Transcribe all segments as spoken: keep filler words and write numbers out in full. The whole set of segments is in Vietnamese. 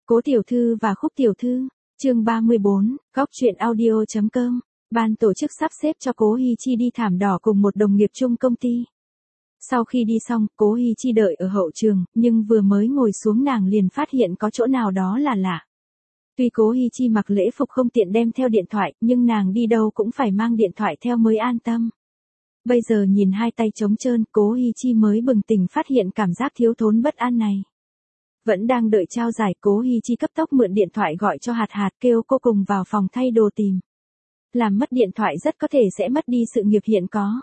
Cố tiểu thư và Khúc tiểu thư, chương ba mươi bốn, góc truyện audio chấm com. Ban tổ chức sắp xếp cho Cố Hi Chi đi thảm đỏ cùng một đồng nghiệp chung công ty. Sau khi đi xong, Cố Hi Chi đợi ở hậu trường, nhưng vừa mới ngồi xuống nàng liền phát hiện có chỗ nào đó là lạ. Tuy Cố Hi Chi mặc lễ phục không tiện đem theo điện thoại, nhưng nàng đi đâu cũng phải mang điện thoại theo mới an tâm. Bây giờ nhìn hai tay trống trơn, Cố Hi Chi mới bừng tỉnh phát hiện cảm giác thiếu thốn bất an này. Vẫn đang đợi trao giải, Cố Hi Chi cấp tốc mượn điện thoại gọi cho Hạt Hạt kêu cô cùng vào phòng thay đồ tìm. Làm mất điện thoại rất có thể sẽ mất đi sự nghiệp hiện có.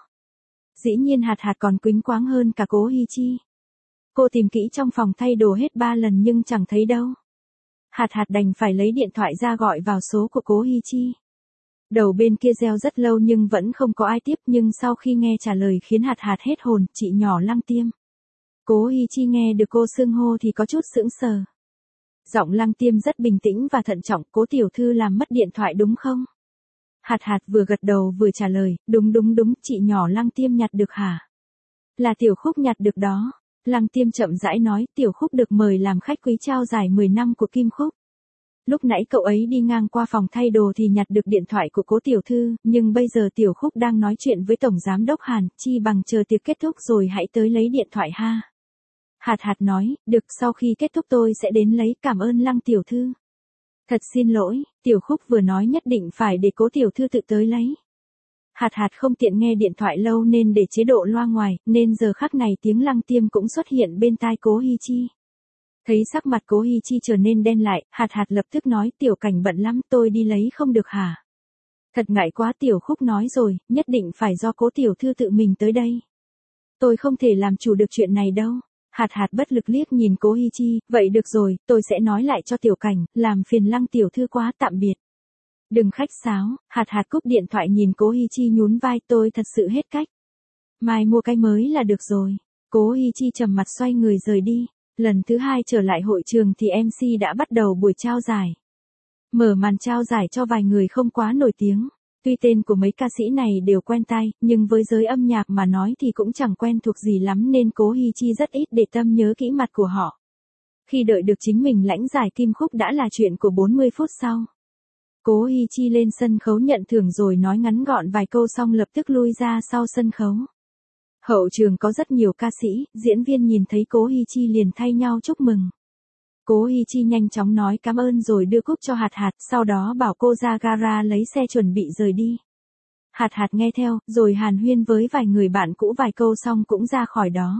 Dĩ nhiên Hạt Hạt còn quýnh quáng hơn cả Cố Hi Chi. Cô tìm kỹ trong phòng thay đồ hết ba lần nhưng chẳng thấy đâu. Hạt Hạt đành phải lấy điện thoại ra gọi vào số của Cố Hi Chi. Đầu bên kia reo rất lâu nhưng vẫn không có ai tiếp, nhưng sau khi nghe trả lời khiến Hạt Hạt hết hồn, chị nhỏ Lăng Tiêm. Cố Hi Chi nghe được cô xưng hô thì có chút sững sờ. Giọng Lăng Tiêm rất bình tĩnh và thận trọng, Cố tiểu thư làm mất điện thoại đúng không? Hạt Hạt vừa gật đầu vừa trả lời, đúng đúng đúng, chị nhỏ Lăng Tiêm nhặt được hả? Là Tiểu Khúc nhặt được đó. Lăng Tiêm chậm rãi nói, Tiểu Khúc được mời làm khách quý trao giải mười năm của Kim Khúc. Lúc nãy cậu ấy đi ngang qua phòng thay đồ thì nhặt được điện thoại của Cố tiểu thư, nhưng bây giờ Tiểu Khúc đang nói chuyện với Tổng Giám đốc Hàn, chi bằng chờ tiệc kết thúc rồi hãy tới lấy điện thoại ha. Hạt Hạt nói, được, sau khi kết thúc tôi sẽ đến lấy, cảm ơn Lăng tiểu thư. Thật xin lỗi, Tiểu Khúc vừa nói nhất định phải để Cố tiểu thư tự tới lấy. Hạt Hạt không tiện nghe điện thoại lâu nên để chế độ loa ngoài, nên giờ khắc này tiếng Lăng Tiêm cũng xuất hiện bên tai Cố Hi Chi. Thấy sắc mặt Cố Hi Chi trở nên đen lại, Hạt Hạt lập tức nói, Tiểu Cảnh bận lắm, tôi đi lấy không được hả? Thật ngại quá, Tiểu Khúc nói rồi, nhất định phải do Cố tiểu thư tự mình tới đây. Tôi không thể làm chủ được chuyện này đâu. Hạt Hạt bất lực liếc nhìn Cố Hi Chi, vậy được rồi, tôi sẽ nói lại cho Tiểu Cảnh, làm phiền Lăng tiểu thư quá, tạm biệt. Đừng khách sáo. Hạt Hạt cúp điện thoại nhìn Cố Hi Chi nhún vai, tôi thật sự hết cách. Mai mua cái mới là được rồi. Cố Hi Chi trầm mặt xoay người rời đi. Lần thứ hai trở lại hội trường thì em xê đã bắt đầu buổi trao giải. Mở màn trao giải cho vài người không quá nổi tiếng. Tuy tên của mấy ca sĩ này đều quen tai, nhưng với giới âm nhạc mà nói thì cũng chẳng quen thuộc gì lắm nên Cố Hi Chi rất ít để tâm nhớ kỹ mặt của họ. Khi đợi được chính mình lãnh giải Kim Khúc đã là chuyện của bốn mươi phút sau. Cố Hi Chi lên sân khấu nhận thưởng rồi nói ngắn gọn vài câu xong lập tức lui ra sau sân khấu. Hậu trường có rất nhiều ca sĩ, diễn viên nhìn thấy Cố Hi Chi liền thay nhau chúc mừng. Cố Hi Chi nhanh chóng nói cảm ơn rồi đưa cúp cho Hạt Hạt, sau đó bảo cô ra gara lấy xe chuẩn bị rời đi. Hạt Hạt nghe theo, rồi hàn huyên với vài người bạn cũ vài câu xong cũng ra khỏi đó.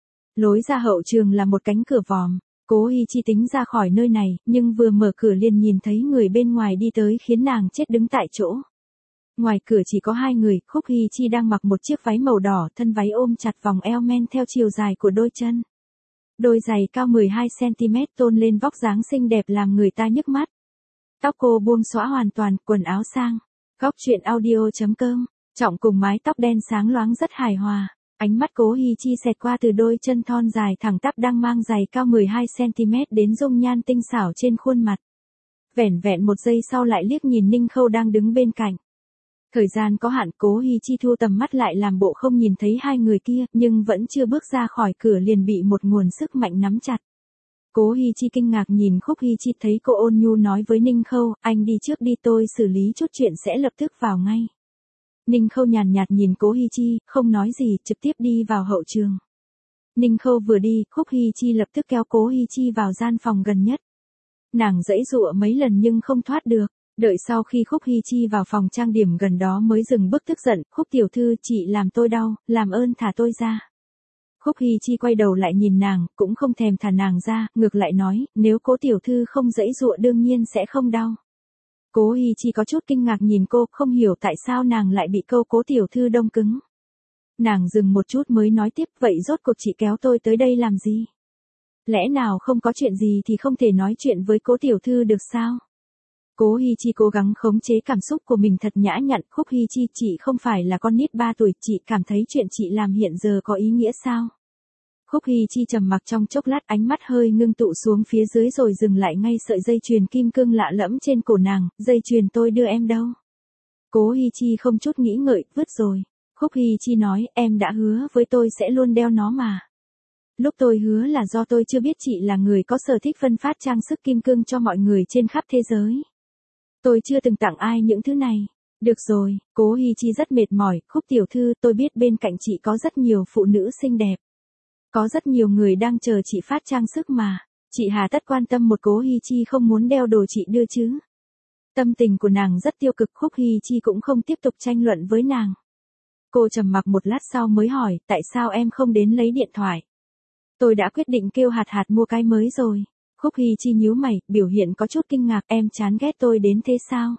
Lối ra hậu trường là một cánh cửa vòm. Cố Hi Chi tính ra khỏi nơi này, nhưng vừa mở cửa liền nhìn thấy người bên ngoài đi tới khiến nàng chết đứng tại chỗ. Ngoài cửa chỉ có hai người, Khúc Hi Chi đang mặc một chiếc váy màu đỏ, thân váy ôm chặt vòng eo men theo chiều dài của đôi chân. Đôi giày cao mười hai xăng ti mét tôn lên vóc dáng xinh đẹp làm người ta nhức mắt. Tóc cô buông xõa hoàn toàn, quần áo sang. Góc truyện audio chấm com, trọng cùng mái tóc đen sáng loáng rất hài hòa. Ánh mắt Cố Hi Chi xẹt qua từ đôi chân thon dài thẳng tắp đang mang giày cao mười hai xăng ti mét đến dung nhan tinh xảo trên khuôn mặt. Vẻn vẹn một giây sau lại liếc nhìn Ninh Khâu đang đứng bên cạnh. Thời gian có hạn, Cố Hi Chi thu tầm mắt lại làm bộ không nhìn thấy hai người kia, nhưng vẫn chưa bước ra khỏi cửa liền bị một nguồn sức mạnh nắm chặt. Cố Hi Chi kinh ngạc nhìn Khúc Hi Chi, thấy cô ôn nhu nói với Ninh Khâu, anh đi trước đi, tôi xử lý chút chuyện sẽ lập tức vào ngay. Ninh Khâu nhàn nhạt nhìn Cố Hi Chi, không nói gì, trực tiếp đi vào hậu trường. Ninh Khâu vừa đi, Khúc Hi Chi lập tức kéo Cố Hi Chi vào gian phòng gần nhất. Nàng giãy giụa mấy lần nhưng không thoát được. Đợi sau khi Khúc Hi Chi vào phòng trang điểm gần đó mới dừng bước tức giận, Khúc tiểu thư, chị làm tôi đau, làm ơn thả tôi ra. Khúc Hi Chi quay đầu lại nhìn nàng, cũng không thèm thả nàng ra, ngược lại nói, nếu Cố tiểu thư không giãy giụa đương nhiên sẽ không đau. Cố Hi Chi có chút kinh ngạc nhìn cô, không hiểu tại sao nàng lại bị câu Cố tiểu thư đông cứng. Nàng dừng một chút mới nói tiếp, vậy rốt cuộc chị kéo tôi tới đây làm gì? Lẽ nào không có chuyện gì thì không thể nói chuyện với Cố tiểu thư được sao? Cố Hi Chi cố gắng khống chế cảm xúc của mình thật nhã nhặn, Khúc Hi Chi, chị không phải là con nít ba tuổi, chị cảm thấy chuyện chị làm hiện giờ có ý nghĩa sao? Khúc Hi Chi trầm mặc trong chốc lát, ánh mắt hơi ngưng tụ xuống phía dưới rồi dừng lại ngay sợi dây chuyền kim cương lạ lẫm trên cổ nàng, dây chuyền tôi đưa em đâu? Cố Hi Chi không chút nghĩ ngợi, vứt rồi. Khúc Hi Chi nói, em đã hứa với tôi sẽ luôn đeo nó mà. Lúc tôi hứa là do tôi chưa biết chị là người có sở thích phân phát trang sức kim cương cho mọi người trên khắp thế giới. Tôi chưa từng tặng ai những thứ này. Được rồi, Cố Hi Chi rất mệt mỏi, Khúc tiểu thư, tôi biết bên cạnh chị có rất nhiều phụ nữ xinh đẹp. Có rất nhiều người đang chờ chị phát trang sức mà. Chị hà tất quan tâm một Cố Hi Chi không muốn đeo đồ chị đưa chứ. Tâm tình của nàng rất tiêu cực, Khúc Hi Chi cũng không tiếp tục tranh luận với nàng. Cô trầm mặc một lát sau mới hỏi, tại sao em không đến lấy điện thoại? Tôi đã quyết định kêu Hạt Hạt mua cái mới rồi. Khúc Hi Chi nhíu mày, biểu hiện có chút kinh ngạc, em chán ghét tôi đến thế sao?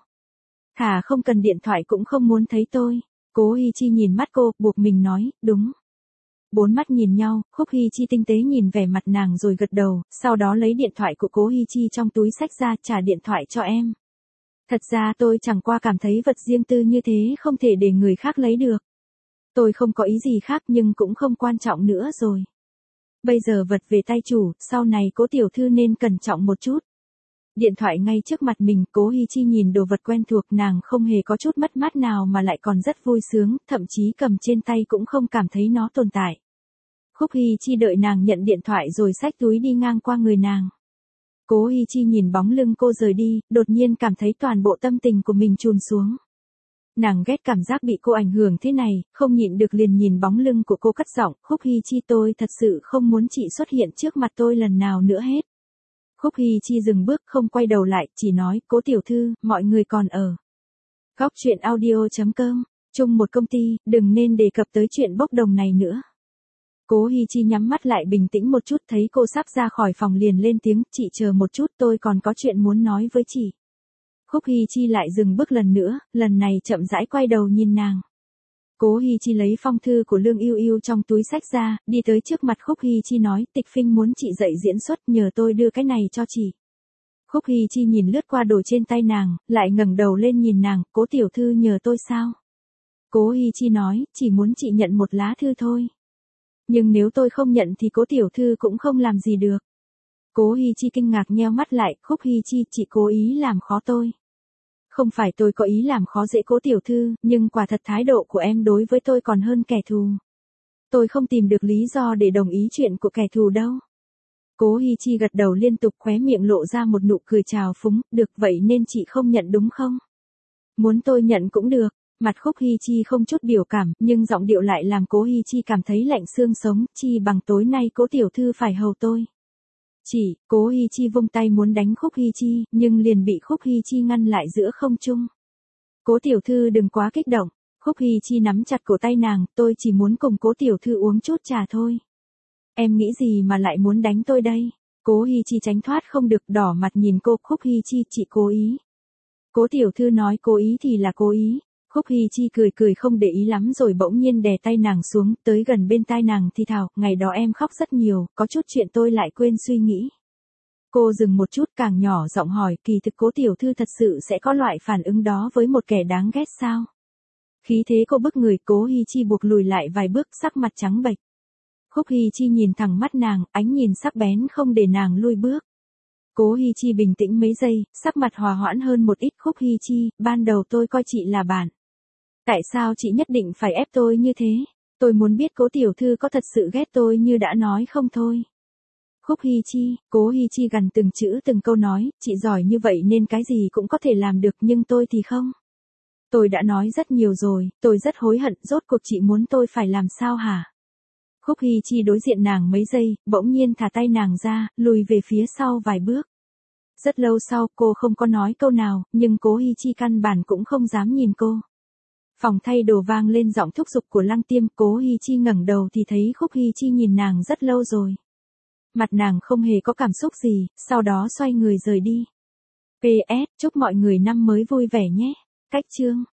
Thà không cần điện thoại cũng không muốn thấy tôi. Cố Hi Chi nhìn mắt cô, buộc mình nói, đúng. Bốn mắt nhìn nhau, Khúc Hi Chi tinh tế nhìn vẻ mặt nàng rồi gật đầu, sau đó lấy điện thoại của Cố Hi Chi trong túi xách ra, trả điện thoại cho em. Thật ra tôi chẳng qua cảm thấy vật riêng tư như thế không thể để người khác lấy được. Tôi không có ý gì khác nhưng cũng không quan trọng nữa rồi. Bây giờ vật về tay chủ, sau này Cố tiểu thư nên cẩn trọng một chút. Điện thoại ngay trước mặt mình, Cố Hi Chi nhìn đồ vật quen thuộc, nàng không hề có chút mất mát nào mà lại còn rất vui sướng, thậm chí cầm trên tay cũng không cảm thấy nó tồn tại. Khúc Hi Chi đợi nàng nhận điện thoại rồi xách túi đi ngang qua người nàng. Cố Hi Chi nhìn bóng lưng cô rời đi, đột nhiên cảm thấy toàn bộ tâm tình của mình chùn xuống. Nàng ghét cảm giác bị cô ảnh hưởng thế này, không nhịn được liền nhìn bóng lưng của cô cất giọng, Khúc Hi Chi, tôi thật sự không muốn chị xuất hiện trước mặt tôi lần nào nữa hết. Khúc Hi Chi dừng bước không quay đầu lại, chỉ nói, Cố tiểu thư, mọi người còn ở. Góc truyện audio chấm com, chung một công ty, đừng nên đề cập tới chuyện bốc đồng này nữa. Cố Hi Chi nhắm mắt lại bình tĩnh một chút, thấy cô sắp ra khỏi phòng liền lên tiếng, chị chờ một chút, tôi còn có chuyện muốn nói với chị. Khúc Hi Chi lại dừng bước lần nữa, lần này chậm rãi quay đầu nhìn nàng. Cố Hi Chi lấy phong thư của Lương Yêu Yêu trong túi xách ra, đi tới trước mặt Khúc Hi Chi nói, Tịch Phinh muốn chị dạy diễn xuất, nhờ tôi đưa cái này cho chị. Khúc Hi Chi nhìn lướt qua đồ trên tay nàng, lại ngẩng đầu lên nhìn nàng, Cố tiểu thư nhờ tôi sao? Cố Hi Chi nói, chỉ muốn chị nhận một lá thư thôi. Nhưng nếu tôi không nhận thì Cố tiểu thư cũng không làm gì được. Cố Hi Chi kinh ngạc nheo mắt lại, Khúc Hi Chi, chị cố ý làm khó tôi. Không phải tôi có ý làm khó dễ Cố tiểu thư, nhưng quả thật thái độ của em đối với tôi còn hơn kẻ thù. Tôi không tìm được lý do để đồng ý chuyện của kẻ thù đâu. Cố Hi Chi gật đầu liên tục, khóe miệng lộ ra một nụ cười trào phúng, được vậy nên chị không nhận đúng không? Muốn tôi nhận cũng được. Mặt Khúc Hi Chi không chút biểu cảm, nhưng giọng điệu lại làm Cố Hi Chi cảm thấy lạnh xương sống, chi bằng tối nay Cố tiểu thư phải hầu tôi. Chỉ, Cố Hi Chi vung tay muốn đánh Khúc Hi Chi, nhưng liền bị Khúc Hi Chi ngăn lại giữa không trung. Cố tiểu thư đừng quá kích động. Khúc Hi Chi nắm chặt cổ tay nàng, tôi chỉ muốn cùng Cố tiểu thư uống chút trà thôi. Em nghĩ gì mà lại muốn đánh tôi đây? Cố Hi Chi tránh thoát không được, đỏ mặt nhìn cô, Khúc Hi Chi, chị cố ý. Cố tiểu thư nói cố ý thì là cố ý. Khúc Hi Chi cười cười không để ý lắm rồi bỗng nhiên đè tay nàng xuống, tới gần bên tai nàng thì thào, ngày đó em khóc rất nhiều, có chút chuyện tôi lại quên suy nghĩ. Cô dừng một chút càng nhỏ giọng hỏi, kỳ thực Cố tiểu thư thật sự sẽ có loại phản ứng đó với một kẻ đáng ghét sao? Khí thế cô bức người, Cố Hi Chi buộc lùi lại vài bước, sắc mặt trắng bệch. Khúc Hi Chi nhìn thẳng mắt nàng, ánh nhìn sắc bén không để nàng lui bước. Cố Hi Chi bình tĩnh mấy giây, sắc mặt hòa hoãn hơn một ít. Khúc Hi Chi, ban đầu tôi coi chị là bạn. Tại sao chị nhất định phải ép tôi như thế? Tôi muốn biết Cố tiểu thư có thật sự ghét tôi như đã nói không thôi. Khúc Hi Chi, Cố Hi Chi gằn từng chữ từng câu nói, chị giỏi như vậy nên cái gì cũng có thể làm được nhưng tôi thì không. Tôi đã nói rất nhiều rồi, tôi rất hối hận, rốt cuộc chị muốn tôi phải làm sao hả? Khúc Hi Chi đối diện nàng mấy giây, bỗng nhiên thả tay nàng ra, lùi về phía sau vài bước. Rất lâu sau, cô không có nói câu nào, nhưng Cố Hi Chi căn bản cũng không dám nhìn cô. Phòng thay đồ vang lên giọng thúc giục của Lăng Tiêm, Cố Hi Chi ngẩng đầu thì thấy Khúc Hi Chi nhìn nàng rất lâu rồi. Mặt nàng không hề có cảm xúc gì, sau đó xoay người rời đi. pê ét, chúc mọi người năm mới vui vẻ nhé. Cách chương